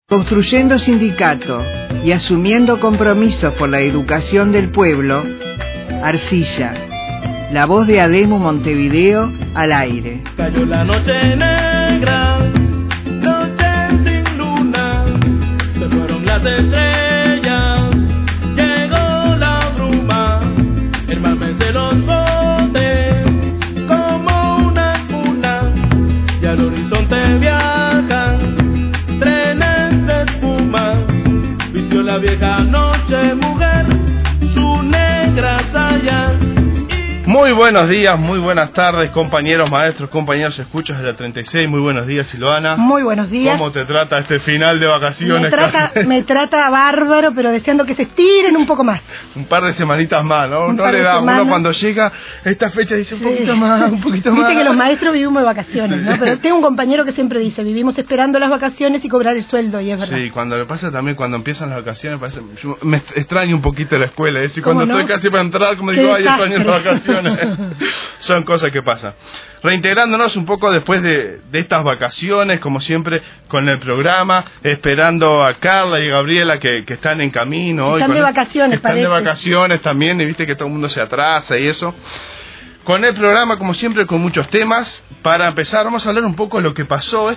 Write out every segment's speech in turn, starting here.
Construyendo sindicato y asumiendo compromisos por la educación del pueblo, Arcilla, la voz de ADEMU Montevideo al aire. Cayó la noche negra, noche sin luna, se fueron las estrellas, llegó la bruma, el mar mece los botes como una cuna, y al horizonte viajan trenes de espuma, vistió la vieja noche mujer su negra saya. Muy buenos días, muy buenas tardes, compañeros maestros, compañeros escuchas de la 36. Muy buenos días, Silvana. Muy buenos días. ¿Cómo te trata este final de vacaciones? Me trata bárbaro, pero deseando que se estiren un poco más. Un par de semanitas más, ¿no? No le da, uno cuando llega esta fecha dice un poquito más, un poquito más. Dice que los maestros vivimos de vacaciones, sí, ¿no? Pero tengo un compañero que siempre dice, vivimos esperando las vacaciones y cobrar el sueldo, y es verdad. Sí, cuando le pasa también, cuando empiezan las vacaciones, yo me extraño un poquito la escuela, y cuando no? estoy casi para entrar, como digo, ay, extraño las vacaciones. Son cosas que pasan. Reintegrándonos un poco después de estas vacaciones, como siempre, con el programa, esperando a Carla y Gabriela que están en camino. Están de vacaciones, están de vacaciones también, y viste que todo el mundo se atrasa y eso. Con el programa, como siempre, con muchos temas. Para empezar, vamos a hablar un poco de lo que pasó.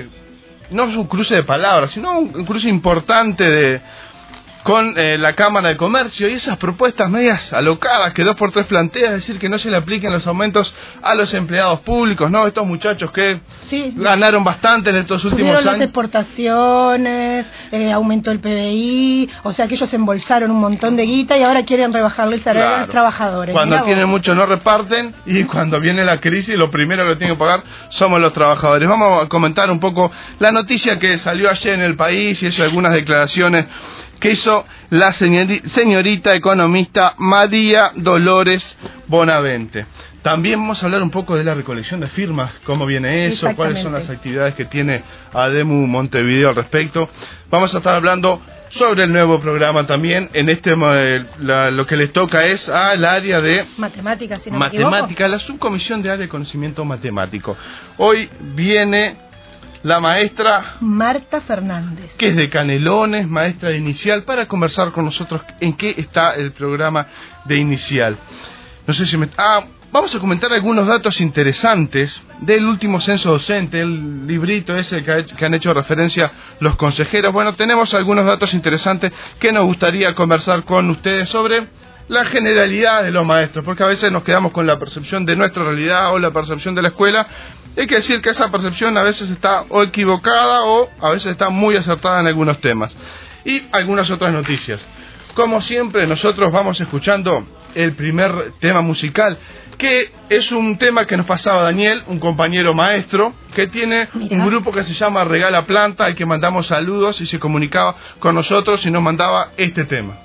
No es un cruce de palabras, sino un cruce importante con la Cámara de Comercio y esas propuestas medias alocadas que 2x3 plantea, es decir, que no se le apliquen los aumentos a los empleados públicos, ¿no? Estos muchachos que ganaron bastante en estos últimos años. Las exportaciones, aumentó el PBI, o sea que ellos embolsaron un montón de guita y ahora quieren rebajarle el salario a los trabajadores. Cuando tienen mucho no reparten, y cuando viene la crisis lo primero que tienen que pagar somos los trabajadores. Vamos a comentar un poco la noticia que salió ayer en El País y eso, algunas declaraciones que hizo la señorita economista María Dolores Bonavente. También vamos a hablar un poco de la recolección de firmas, cómo viene eso, cuáles son las actividades que tiene ADEMU Montevideo al respecto. Vamos a estar hablando sobre el nuevo programa también. En lo que les toca es al área de matemáticas, si no matemática, la subcomisión de área de conocimiento matemático. Hoy viene la maestra Marta Fernández, que es de Canelones, maestra de inicial, para conversar con nosotros en qué está el programa de inicial. No sé si vamos a comentar algunos datos interesantes del último censo docente, el librito ese que han hecho referencia los consejeros. Bueno, tenemos algunos datos interesantes que nos gustaría conversar con ustedes sobre la generalidad de los maestros, porque a veces nos quedamos con la percepción de nuestra realidad o la percepción de la escuela. Hay que decir que esa percepción a veces está o equivocada o a veces está muy acertada en algunos temas. Y algunas otras noticias. Como siempre, nosotros vamos escuchando el primer tema musical, que es un tema que nos pasaba Daniel, un compañero maestro, que tiene un grupo que se llama Regala Planta, al que mandamos saludos y se comunicaba con nosotros y nos mandaba este tema.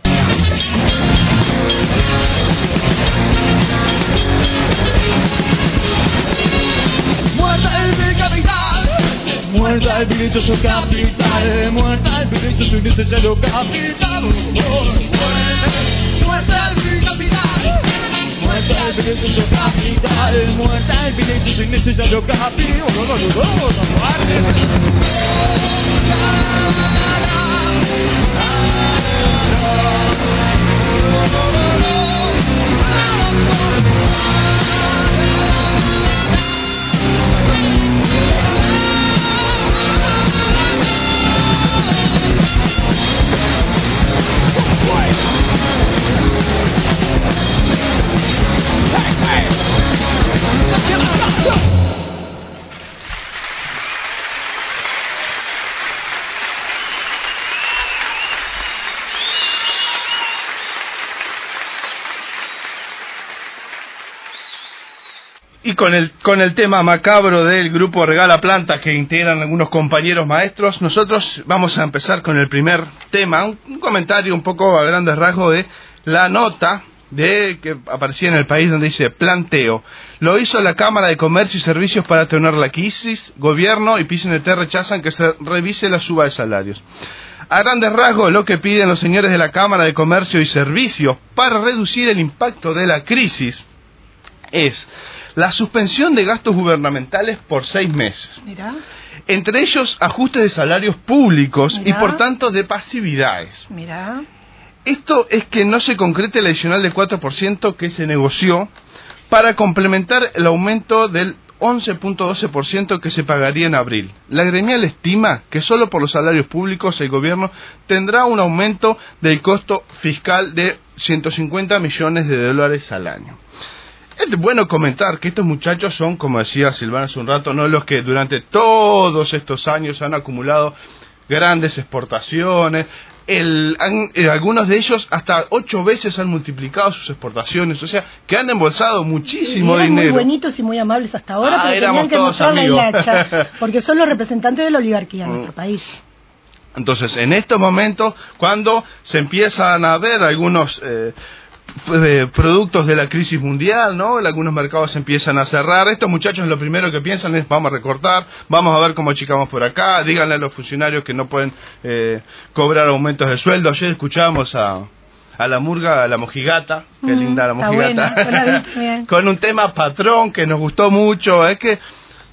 Muerta el brilloso capital, muerta el brilloso innecesario capital, muerta el brilloso capital, muerta el brilloso capital, muerta el brilloso innecesario capital. Y con el tema macabro del grupo Regala Planta que integran algunos compañeros maestros, nosotros vamos a empezar con el primer tema, un comentario un poco a grandes rasgos de la nota que aparecía en El País, donde dice: planteo, lo hizo la Cámara de Comercio y Servicios para atenuar la crisis, gobierno y PCNT rechazan que se revise la suba de salarios. A grandes rasgos, lo que piden los señores de la Cámara de Comercio y Servicios para reducir el impacto de la crisis es la suspensión de gastos gubernamentales por 6 meses. Mirá. Entre ellos, ajustes de salarios públicos y, Mirá. por tanto, de pasividades. Mirá. Esto es que no se concrete el adicional del 4% que se negoció para complementar el aumento del 11.12% que se pagaría en abril. La gremial estima que solo por los salarios públicos el gobierno tendrá un aumento del costo fiscal de 150 millones de dólares al año. Es bueno comentar que estos muchachos son, como decía Silvana hace un rato, no los que durante todos estos años han acumulado grandes exportaciones. Algunos de ellos hasta 8 veces han multiplicado sus exportaciones, o sea, que han embolsado muchísimo eran dinero. muy buenitos y muy amables hasta ahora, pero tenían éramos que todos mostrar la amigos. hilacha, porque son los representantes de la oligarquía en nuestro país. Entonces, en estos momentos, cuando se empiezan a ver algunos productos de la crisis mundial, ¿no? Algunos mercados se empiezan a cerrar. Estos muchachos lo primero que piensan es: vamos a recortar, vamos a ver cómo achicamos por acá, díganle a los funcionarios que no pueden cobrar aumentos de sueldo. Ayer escuchábamos a la murga, a la mojigata, qué linda la mojigata, buena, con un tema patrón que nos gustó mucho. Es que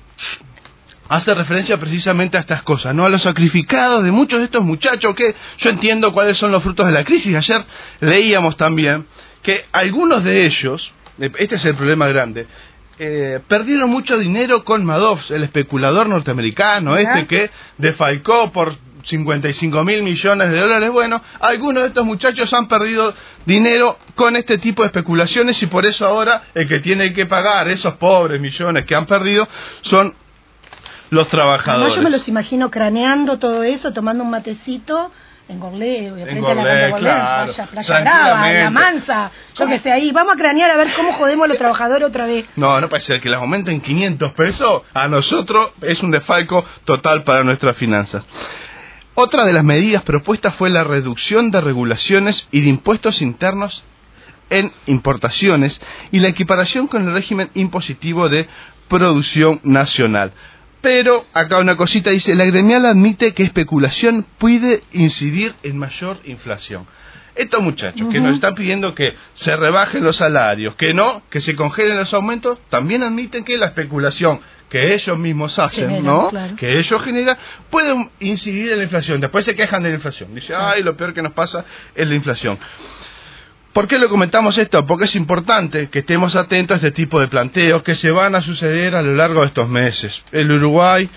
hace referencia precisamente a estas cosas, ¿no? A los sacrificados de muchos de estos muchachos, que yo entiendo cuáles son los frutos de la crisis. Ayer leíamos también que algunos de ellos, este es el problema grande, perdieron mucho dinero con Madoff, el especulador norteamericano, que defalcó por 55.000 millones de dólares. Bueno, algunos de estos muchachos han perdido dinero con este tipo de especulaciones, y por eso ahora el que tiene que pagar esos pobres millones que han perdido son los trabajadores. Además, yo me los imagino craneando todo eso, tomando un matecito en Gorlé, frente a la Gorlé, claro, Playa Brava, La Mansa, yo que sé, ahí, vamos a cranear a ver cómo jodemos a los trabajadores otra vez. No puede ser que les aumenten 500 pesos, a nosotros es un desfalco total para nuestras finanzas. Otra de las medidas propuestas fue la reducción de regulaciones y de impuestos internos en importaciones y la equiparación con el régimen impositivo de producción nacional. Pero acá una cosita dice: la gremial admite que especulación puede incidir en mayor inflación. Estos muchachos que nos están pidiendo que se rebajen los salarios, que se congelen los aumentos, también admiten que la especulación que ellos mismos hacen, claro, que ellos generan, puede incidir en la inflación. Después se quejan de la inflación. Dice: ay, lo peor que nos pasa es la inflación. ¿Por qué lo comentamos esto? Porque es importante que estemos atentos a este tipo de planteos que se van a suceder a lo largo de estos meses. El Uruguay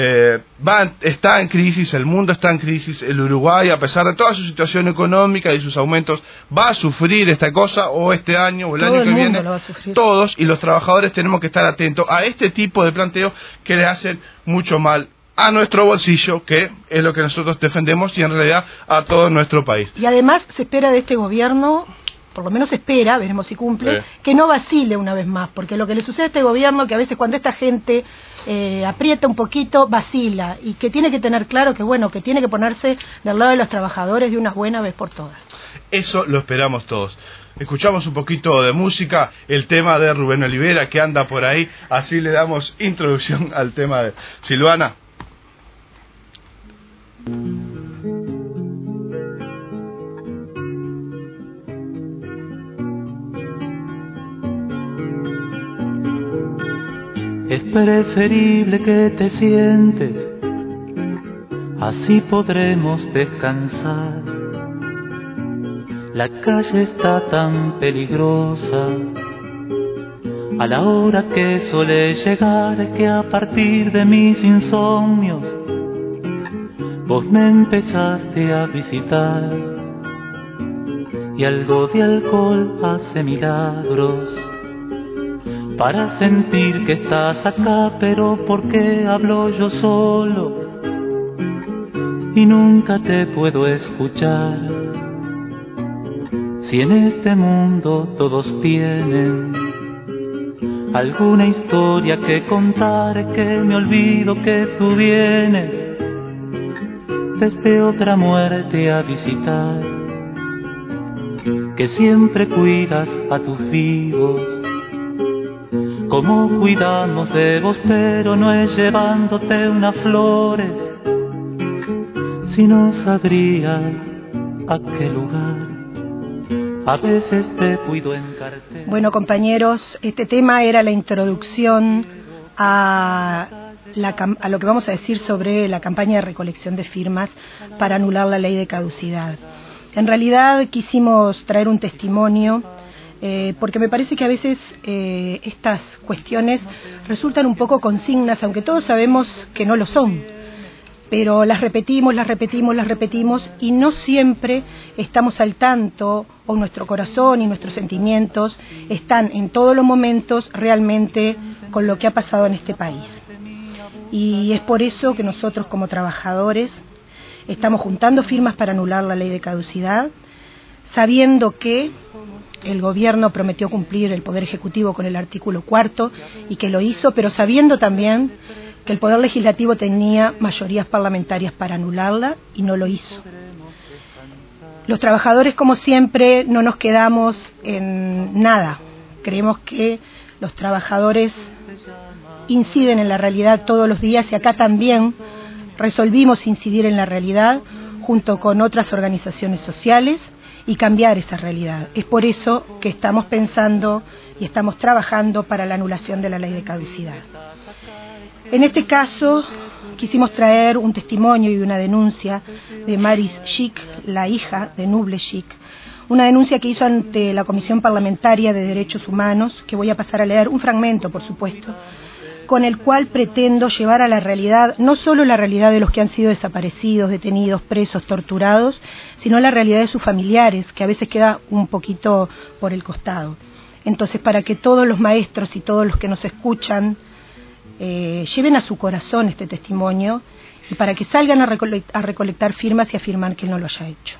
está en crisis, el mundo está en crisis. El Uruguay, a pesar de toda su situación económica y sus aumentos, va a sufrir esta cosa, o este año o el año que viene. Todos, y los trabajadores tenemos que estar atentos a este tipo de planteos que le hacen mucho mal a nuestro bolsillo, que es lo que nosotros defendemos, y en realidad a todo nuestro país. Y además se espera de este gobierno, por lo menos se espera, veremos si cumple, que no vacile una vez más, porque lo que le sucede a este gobierno, que a veces cuando esta gente aprieta un poquito, vacila, y que tiene que tener claro que, bueno, que tiene que ponerse del lado de los trabajadores de una buena vez por todas. Eso lo esperamos todos. Escuchamos un poquito de música, el tema de Rubén Olivera, que anda por ahí, así le damos introducción al tema de Silvana. Es preferible que te sientes, así podremos descansar. La calle está tan peligrosa, a la hora que suele llegar, que a partir de mis insomnios vos me empezaste a visitar, y algo de alcohol hace milagros para sentir que estás acá. Pero ¿por qué hablo yo solo y nunca te puedo escuchar? Si en este mundo todos tienen alguna historia que contar, que me olvido que tú vienes desde otra muerte a visitar, que siempre cuidas a tus vivos como cuidamos de vos, pero no es llevándote unas flores, si no sabría a qué lugar a veces te cuido en cartera. Bueno, compañeros, este tema era la introducción a lo que vamos a decir sobre la campaña de recolección de firmas para anular la ley de caducidad. En realidad quisimos traer un testimonio porque me parece que a veces estas cuestiones resultan un poco consignas, aunque todos sabemos que no lo son, pero las repetimos y no siempre estamos al tanto, o nuestro corazón y nuestros sentimientos están en todos los momentos realmente con lo que ha pasado en este país. Y es por eso que nosotros como trabajadores estamos juntando firmas para anular la ley de caducidad, sabiendo que el gobierno prometió cumplir el Poder Ejecutivo con el artículo 4 y que lo hizo, pero sabiendo también que el Poder Legislativo tenía mayorías parlamentarias para anularla y no lo hizo. Los trabajadores, como siempre, no nos quedamos en nada. Creemos que los trabajadores inciden en la realidad todos los días y acá también resolvimos incidir en la realidad junto con otras organizaciones sociales y cambiar esa realidad. Es por eso que estamos pensando y estamos trabajando para la anulación de la ley de caducidad. En este caso quisimos traer un testimonio y una denuncia de Maris Schick, la hija de Nuble Schick, una denuncia que hizo ante la Comisión Parlamentaria de Derechos Humanos, que voy a pasar a leer un fragmento, por supuesto, con el cual pretendo llevar a la realidad, no solo la realidad de los que han sido desaparecidos, detenidos, presos, torturados, sino la realidad de sus familiares, que a veces queda un poquito por el costado. Entonces, para que todos los maestros y todos los que nos escuchan lleven a su corazón este testimonio y para que salgan a recolectar firmas y afirmar que él no lo haya hecho.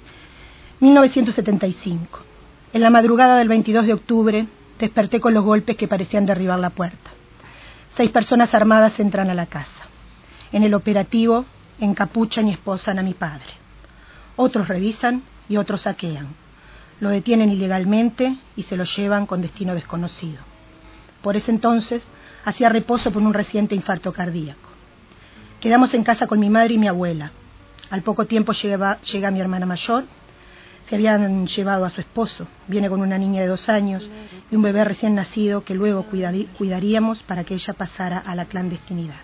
1975. En la madrugada del 22 de octubre desperté con los golpes que parecían derribar la puerta. 6 personas armadas entran a la casa. En el operativo encapuchan y esposan a mi padre. Otros revisan y otros saquean. Lo detienen ilegalmente y se lo llevan con destino desconocido. Por ese entonces hacía reposo por un reciente infarto cardíaco. Quedamos en casa con mi madre y mi abuela. Al poco tiempo llega mi hermana mayor. Se habían llevado a su esposo. Viene con una niña de 2 años y un bebé recién nacido que luego cuidaríamos para que ella pasara a la clandestinidad.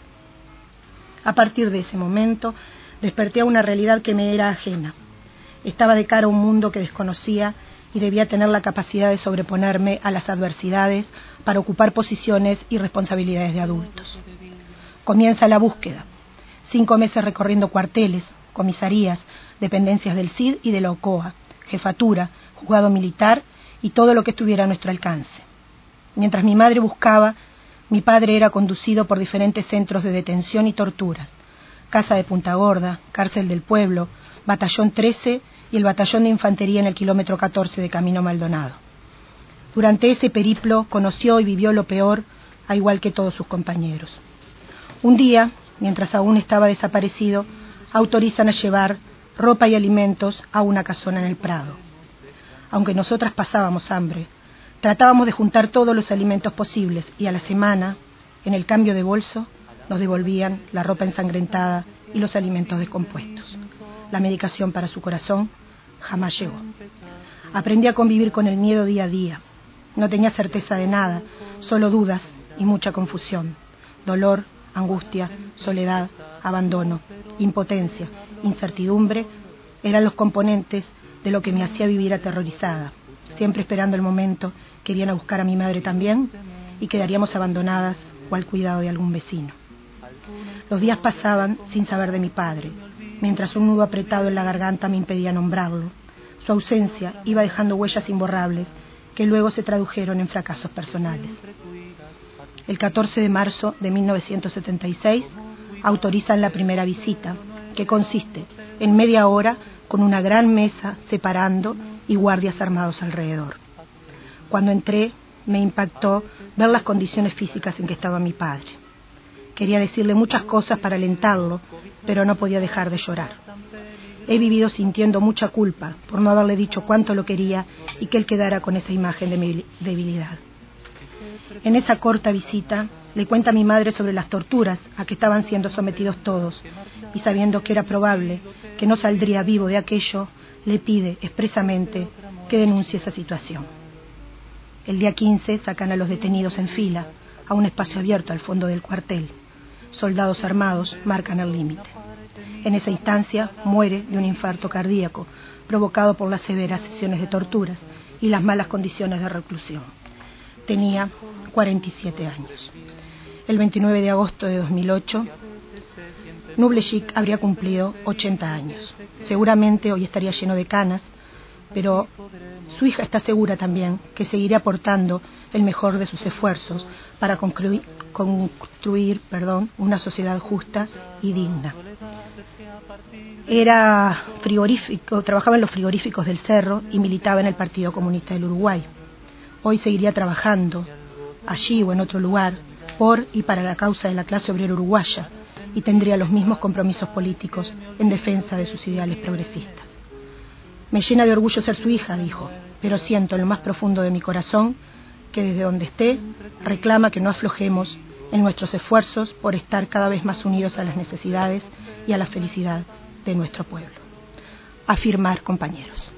A partir de ese momento desperté a una realidad que me era ajena. Estaba de cara a un mundo que desconocía y debía tener la capacidad de sobreponerme a las adversidades para ocupar posiciones y responsabilidades de adultos. Comienza la búsqueda. 5 meses recorriendo cuarteles, comisarías, dependencias del CID y de la OCOA, jefatura, juzgado militar y todo lo que estuviera a nuestro alcance. Mientras mi madre buscaba, mi padre era conducido por diferentes centros de detención y torturas. Casa de Punta Gorda, Cárcel del Pueblo, Batallón 13 y el Batallón de Infantería en el kilómetro 14 de Camino Maldonado. Durante ese periplo conoció y vivió lo peor, a igual que todos sus compañeros. Un día, mientras aún estaba desaparecido, autorizan a llevar ropa y alimentos a una casona en el Prado. Aunque nosotras pasábamos hambre, tratábamos de juntar todos los alimentos posibles y a la semana, en el cambio de bolso, nos devolvían la ropa ensangrentada y los alimentos descompuestos. La medicación para su corazón jamás llegó. Aprendí a convivir con el miedo día a día. No tenía certeza de nada, solo dudas y mucha confusión. Dolor, angustia, soledad, abandono, impotencia, incertidumbre eran los componentes de lo que me hacía vivir aterrorizada, siempre esperando el momento que irían a buscar a mi madre también y quedaríamos abandonadas o al cuidado de algún vecino. Los días pasaban sin saber de mi padre, mientras un nudo apretado en la garganta me impedía nombrarlo. Su ausencia iba dejando huellas imborrables que luego se tradujeron en fracasos personales. El 14 de marzo de 1976 autorizan la primera visita, que consiste en media hora con una gran mesa separando y guardias armados alrededor. Cuando entré, me impactó ver las condiciones físicas en que estaba mi padre. Quería decirle muchas cosas para alentarlo, pero no podía dejar de llorar. He vivido sintiendo mucha culpa por no haberle dicho cuánto lo quería y que él quedara con esa imagen de mi debilidad. En esa corta visita le cuenta a mi madre sobre las torturas a que estaban siendo sometidos todos y sabiendo que era probable que no saldría vivo de aquello, le pide expresamente que denuncie esa situación. El día 15 sacan a los detenidos en fila a un espacio abierto al fondo del cuartel. Soldados armados marcan el límite. En esa instancia muere de un infarto cardíaco provocado por las severas sesiones de torturas y las malas condiciones de reclusión. Tenía 47 años. El 29 de agosto de 2008, Nublejik habría cumplido 80 años. Seguramente hoy estaría lleno de canas, pero su hija está segura también que seguirá aportando el mejor de sus esfuerzos para construir una sociedad justa y digna. Era frigorífico, trabajaba en los frigoríficos del Cerro y militaba en el Partido Comunista del Uruguay. Hoy seguiría trabajando allí o en otro lugar por y para la causa de la clase obrera uruguaya y tendría los mismos compromisos políticos en defensa de sus ideales progresistas. Me llena de orgullo ser su hija, dijo, pero siento en lo más profundo de mi corazón que desde donde esté reclama que no aflojemos en nuestros esfuerzos por estar cada vez más unidos a las necesidades y a la felicidad de nuestro pueblo. Afirmar, compañeros.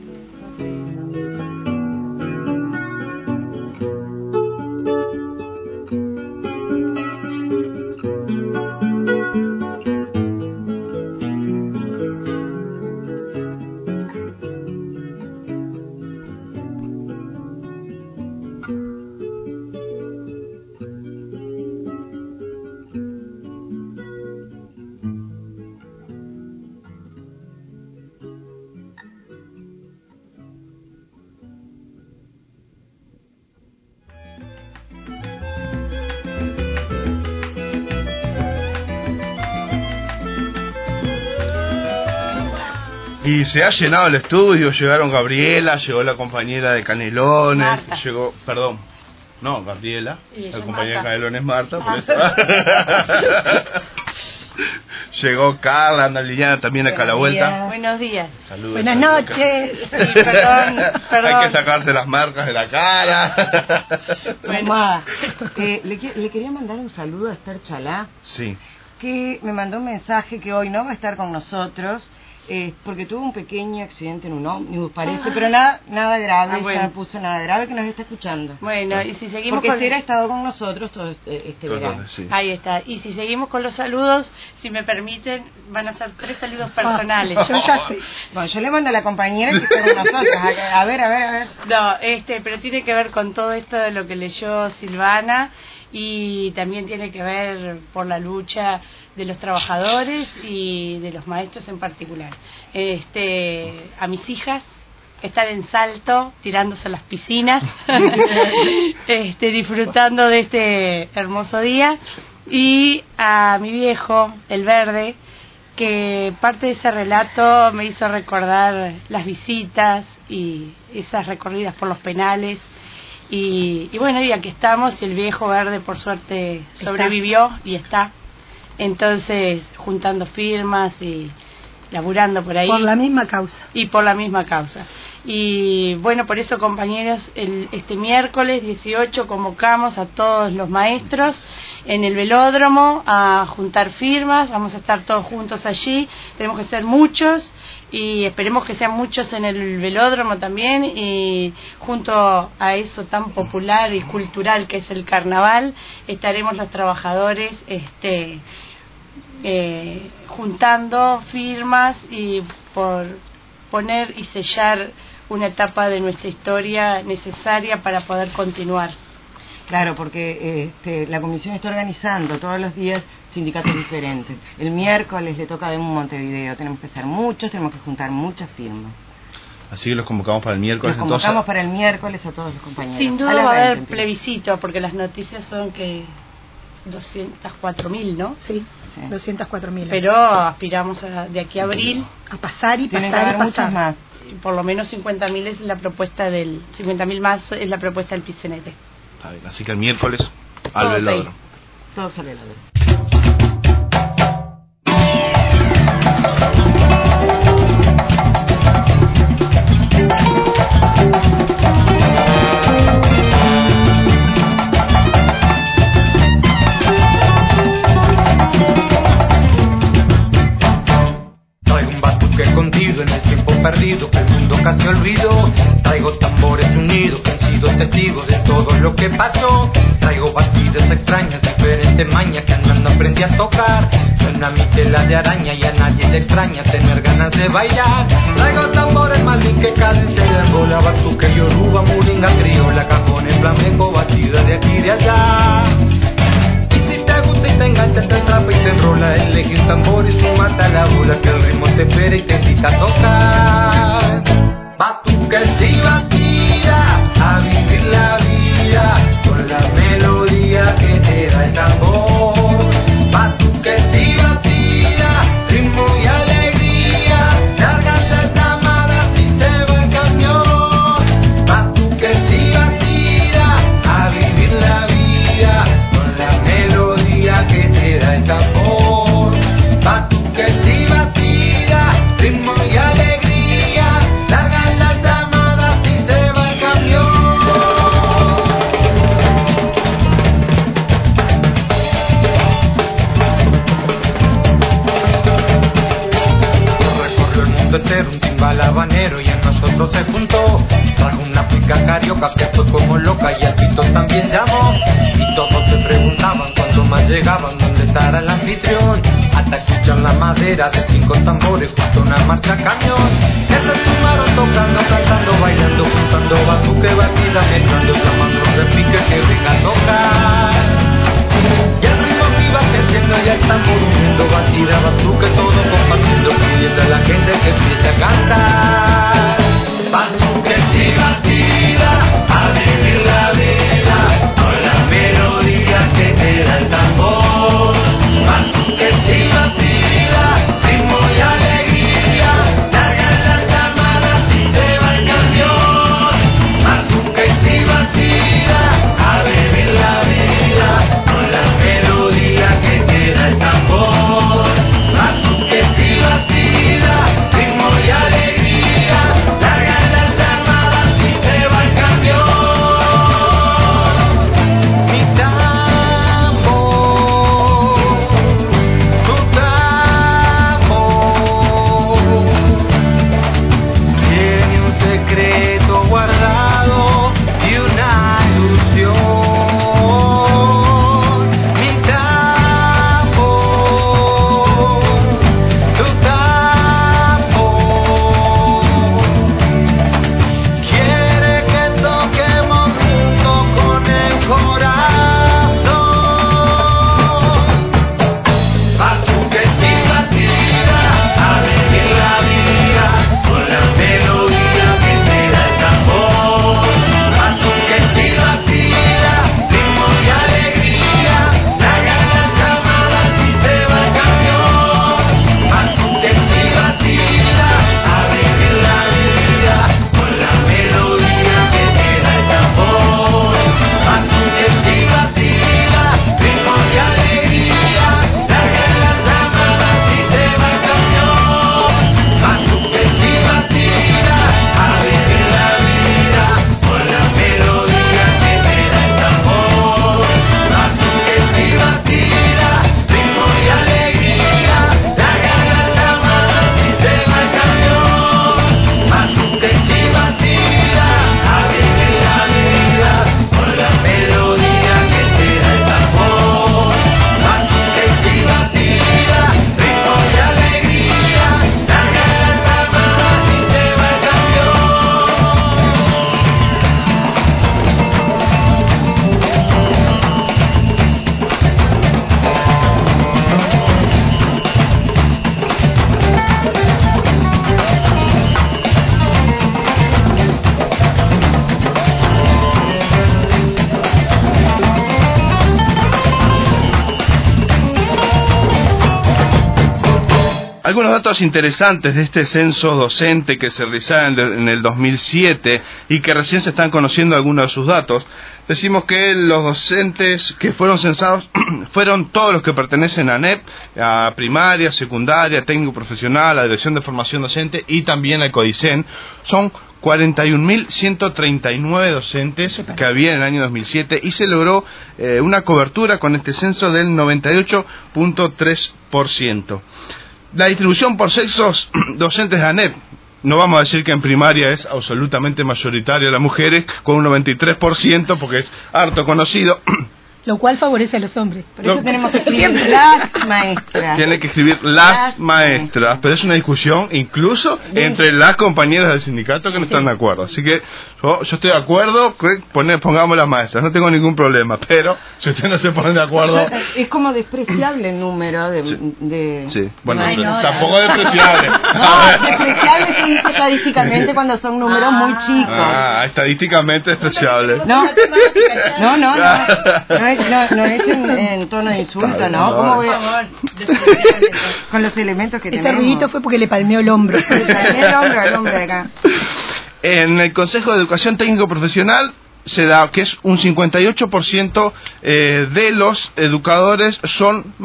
Y se ha llenado el estudio, llegaron Gabriela, llegó la compañera de Canelones, Marta. llegó, perdón, no, Gabriela, Y ella la es compañera de Marta. Canelones Marta, por eso. Llegó Carla, anda Liliana también acá a la vuelta. Buenos días. Saludos. Buenas saludos. noches. Sí, perdón. Hay que sacarte las marcas de la cara. Bueno, Le quería mandar un saludo a Esther Chalá, Sí. que me mandó un mensaje que hoy no va a estar con nosotros, porque tuvo un pequeño accidente en un ómnibus, parece, pero nada grave, bueno. ya puso nada grave, que nos está escuchando. bueno, y si seguimos Porque con... Esther ha estado con nosotros todo este verano. Sí. Ahí está. Y si seguimos con los saludos, si me permiten, van a ser 3 saludos personales. Yo ya sé. Bueno, yo le mando a la compañera que está con nosotros. A ver. No, pero tiene que ver con todo esto de lo que leyó Silvana y también tiene que ver por la lucha de los trabajadores y de los maestros en particular. A mis hijas que están en Salto, tirándose a las piscinas, disfrutando de este hermoso día, y a mi viejo, el Verde, que parte de ese relato me hizo recordar las visitas y esas recorridas por los penales. Y bueno, y aquí estamos, y el viejo Verde por suerte sobrevivió y está. Entonces, juntando firmas y laburando por ahí. Por la misma causa. Y por la misma causa. Y bueno, por eso, compañeros, este miércoles 18 convocamos a todos los maestros en el velódromo a juntar firmas. Vamos a estar todos juntos allí. Tenemos que ser muchos y esperemos que sean muchos en el velódromo también. Y junto a eso tan popular y cultural que es el carnaval, estaremos los trabajadores juntando firmas y por poner y sellar una etapa de nuestra historia necesaria para poder continuar. Claro, porque la comisión está organizando todos los días sindicatos diferentes. El miércoles le toca a Demo Montevideo. Tenemos que ser muchos, tenemos que juntar muchas firmas. Así que los convocamos para el miércoles. Los convocamos entonces. para el miércoles a todos los compañeros. Sin A duda las va a 20 haber empieza. plebiscito, porque las noticias son que 204.000, ¿no? Sí, Sí. 204.000. Pero aspiramos de aquí a abril, a pasar y Tienen que pasar y haber muchas pasar. más. y por lo menos 50.000 es la propuesta 50.000 más es la propuesta del PCNT. Está bien, así que el miércoles al Todos ahí. velódromo. Todo sale a la vez. Hay un batuque escondido en el tiempo perdido que el mundo casi olvidó. Traigo tambores unidos que han sido testigos de todo lo que pasó. Traigo batidas extrañas, diferentes mañas que andando aprendí a tocar. Suena mi tela de araña y a nadie le extraña tener ganas de bailar. Traigo tambores malín que cadencia y angola, batuque, yoruba, muringa, criolla, cajones, flamenco, batida de aquí y de allá. Y si te gusta y te engancha, te atrapa y te enrola, elegir tambor y sumata la bola, que el ritmo te espera y te invita a tocar. Batuques y batida, a vivir la vida con la melodía que te da el tambor. Batuques y batida, ritmo y alegría, largas las llamadas y se va el camión. Batuques y batida, a vivir la vida con la melodía que te da el tambor. Batuques y batida, ritmo y alegría, largas las llamadas y se va el camión. Recorrió el mundo entero un timbal habanero y en nosotros se juntó. Trajo una pica carioca que fue como loca y al pito también llamó. Y todos se preguntaban cuando más llegaban dónde estará el anfitrión. Hasta escuchan la madera de 5 tambores junto a una marcha camión. Que se sumaron tocando, cantando, bailando, juntando batuque, batida, mezclando, llamando repique que venga a tocar. Y el ritmo que iba creciendo ya está uniendo, batida, batuque, todo compartiendo, pidiendo a la gente que empiece a cantar. Batuque y batida, a vivir la vida con la melodía que te da el tambor. Batuque y batida, ritmo y alegría, largan las llamadas y se va el camión. Batuque y batida, a vivir la vida con la melodía que te da el tambor. Batuque y batida, ritmo y alegría, largan las llamadas y se va el camión. Mis amor, tu amor tiene un secreto guardado y una ilusión. Mis amor, tu amor quiere que toquemos junto con el corazón. Batuques y batida, a vivir la vida con la melodía que te da el tambor. Batuques y batida, ritmo y alegría, largan las llamadas y se va el camión. Batuques y batida, a vivir la vida con la melodía que te da el tambor. Batuques y batida, ritmo y alegría, largan las llamadas y se va el camión. Batuques y batida, a vivir la vida con la melodía que te da el tambor. Batuques y batida, ritmo y alegría, largan las llamadas y se va el camión. Batuques y batida, a vivir la vida con la melodía que te da el tambor. Batuques y batida, ritmo y alegría, largan las llamadas y se va el camión. Algunos datos interesantes de este censo docente que se realizaba en el 2007 y que recién se están conociendo algunos de sus datos. Decimos que los docentes que fueron censados fueron todos los que pertenecen a ANEP, a primaria, secundaria, técnico profesional, a Dirección de Formación Docente y también al CODICEN. Son 41.139 docentes que había en el año 2007 y se logró una cobertura con este censo del 98.3%. La distribución por sexos docentes de ANEP. No vamos a decir que en primaria es absolutamente mayoritaria las mujeres, con un 93%, porque es harto conocido. Lo cual favorece a los hombres. Por eso tenemos que escribir las maestras. Tiene que escribir las maestras, pero es una discusión incluso entre las compañeras del sindicato que no están de acuerdo. Así que yo estoy de acuerdo que pongamos las maestras, no tengo ningún problema, pero si ustedes no se ponen de acuerdo... Es como despreciable el número de... Sí. Bueno, Ay, no, tampoco es despreciable. No, despreciable se dice estadísticamente cuando son números muy chicos. Estadísticamente despreciable. No, no es en tono de insulto, ¿no? ¿Cómo voy a... Con los elementos que tenemos. Ese ruidito fue porque le palmeó el hombro. Le palmeó el hombro al hombre de acá. En el Consejo de Educación Técnico Profesional se da que es un 58% de los educadores son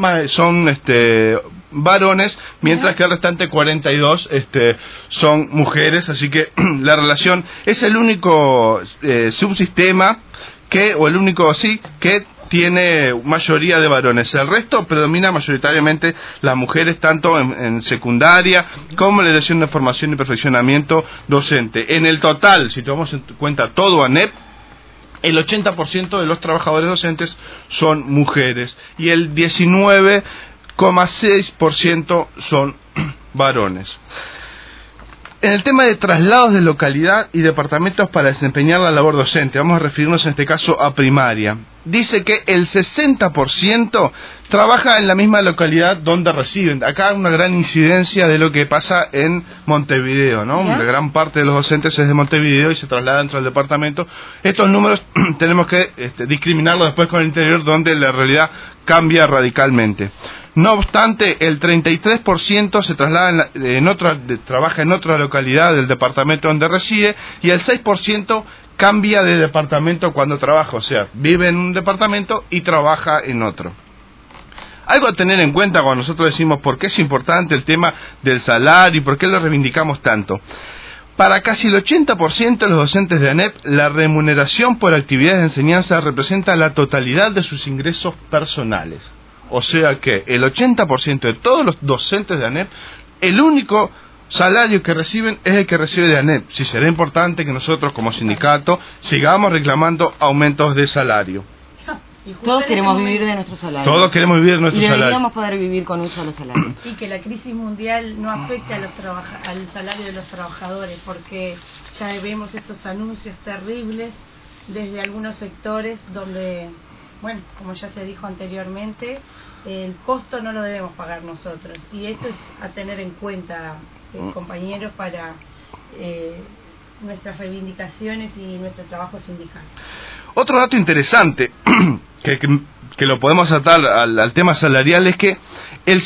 varones, mientras que el restante 42 son mujeres, así que la relación es el único subsistema que tiene mayoría de varones. El resto predomina mayoritariamente las mujeres, tanto en secundaria como en la dirección de formación y perfeccionamiento docente. En el total, si tomamos en cuenta todo ANEP, el 80% de los trabajadores docentes son mujeres y el 19,6% son varones. En el tema de traslados de localidad y departamentos para desempeñar la labor docente, vamos a referirnos en este caso a primaria. Dice que el 60% trabaja en la misma localidad donde reciben. Acá hay una gran incidencia de lo que pasa en Montevideo, ¿no? La gran parte de los docentes es de Montevideo y se traslada dentro del departamento. Estos números tenemos que discriminarlos después con el interior, donde la realidad cambia radicalmente. No obstante, el 33% se traslada trabaja en otra localidad del departamento donde reside, y el 6% cambia de departamento cuando trabaja, o sea, vive en un departamento y trabaja en otro. Algo a tener en cuenta cuando nosotros decimos por qué es importante el tema del salario y por qué lo reivindicamos tanto. Para casi el 80% de los docentes de ANEP, la remuneración por actividades de enseñanza representa la totalidad de sus ingresos personales. O sea que el 80% de todos los docentes de ANEP, el único salario que reciben es el que recibe de ANEP. Sí, será importante que nosotros como sindicato sigamos reclamando aumentos de salario. Todos queremos vivir de nuestro salario. Todos queremos vivir de nuestro salario. Y deberíamos poder vivir con un solo salario. Y que la crisis mundial no afecte al salario de los trabajadores, porque ya vemos estos anuncios terribles desde algunos sectores donde, bueno, como ya se dijo anteriormente, el costo no lo debemos pagar nosotros. Y esto es a tener en cuenta, compañeros, para nuestras reivindicaciones y nuestro trabajo sindical. Otro dato interesante que lo podemos atar al tema salarial es que el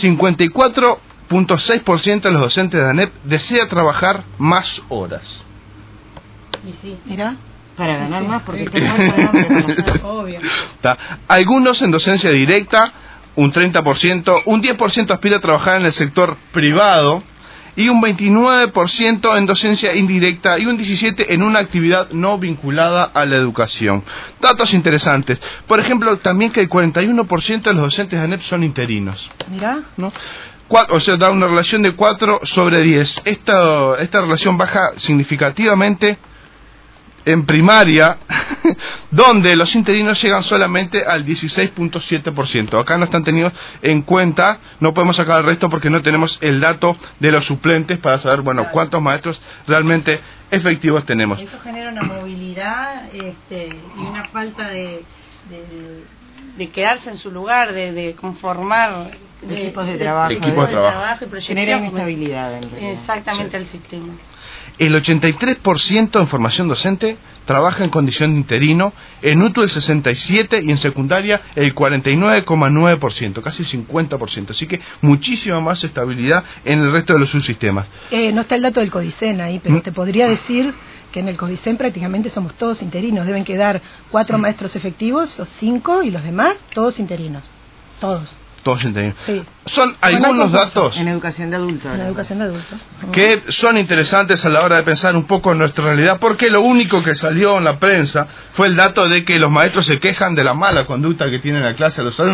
54,6% de los docentes de ANEP desea trabajar más horas. Y sí, mira, para ganar más, porque obvio. Algunos en docencia directa, un 30%, un 10% aspira a trabajar en el sector privado, y un 29% en docencia indirecta y un 17% en una actividad no vinculada a la educación. Datos interesantes. Por ejemplo, también que el 41% de los docentes de ANEP son interinos. Mirá, ¿no? O sea, da una relación de 4/10. Esta relación baja significativamente en primaria, donde los interinos llegan solamente al 16,7%. Acá no están tenidos en cuenta, no podemos sacar el resto porque no tenemos el dato de los suplentes para saber, bueno, cuántos maestros realmente efectivos tenemos. Eso genera una movilidad y una falta de quedarse en su lugar, de conformar equipos de trabajo, y proyección. Genera inestabilidad en realidad. Exactamente, el sistema. El 83% en formación docente trabaja en condición de interino, en UTU el 67% y en secundaria el 49,9%, casi 50%. Así que muchísima más estabilidad en el resto de los subsistemas. No está el dato del CODICEN ahí, pero te podría decir que en el CODICEN prácticamente somos todos interinos. Deben quedar 4 maestros efectivos o 5 y los demás todos interinos. Todos interinos. Sí. Son algunos datos en educación de adultos. En educación de adultos. Que son interesantes a la hora de pensar un poco en nuestra realidad, porque lo único que salió en la prensa fue el dato de que los maestros se quejan de la mala conducta que tienen en la clase a los alumnos.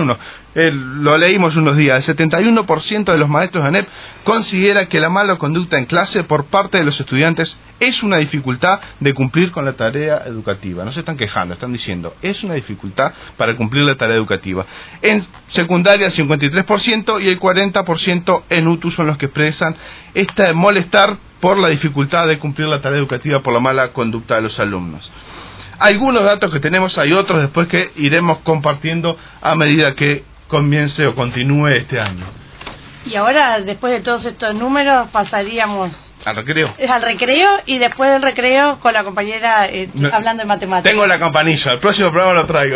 lo leímos unos días, el 71% de los maestros de ANEP considera que la mala conducta en clase por parte de los estudiantes es una dificultad de cumplir con la tarea educativa. No se están quejando, están diciendo, es una dificultad para cumplir la tarea educativa. En secundaria el 53% y el 40% en UTU son los que expresan este molestar por la dificultad de cumplir la tarea educativa por la mala conducta de los alumnos. Algunos datos que tenemos, hay otros después que iremos compartiendo a medida que comience o continúe este año. Y ahora, después de todos estos números, pasaríamos al recreo. Al recreo, y después del recreo con la compañera hablando de matemáticas. Tengo la campanilla, el próximo programa lo traigo.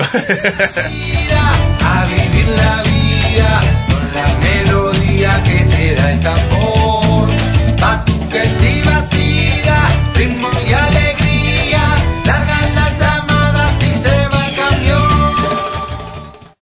A vivir la vida con la melodía que te da el tambor.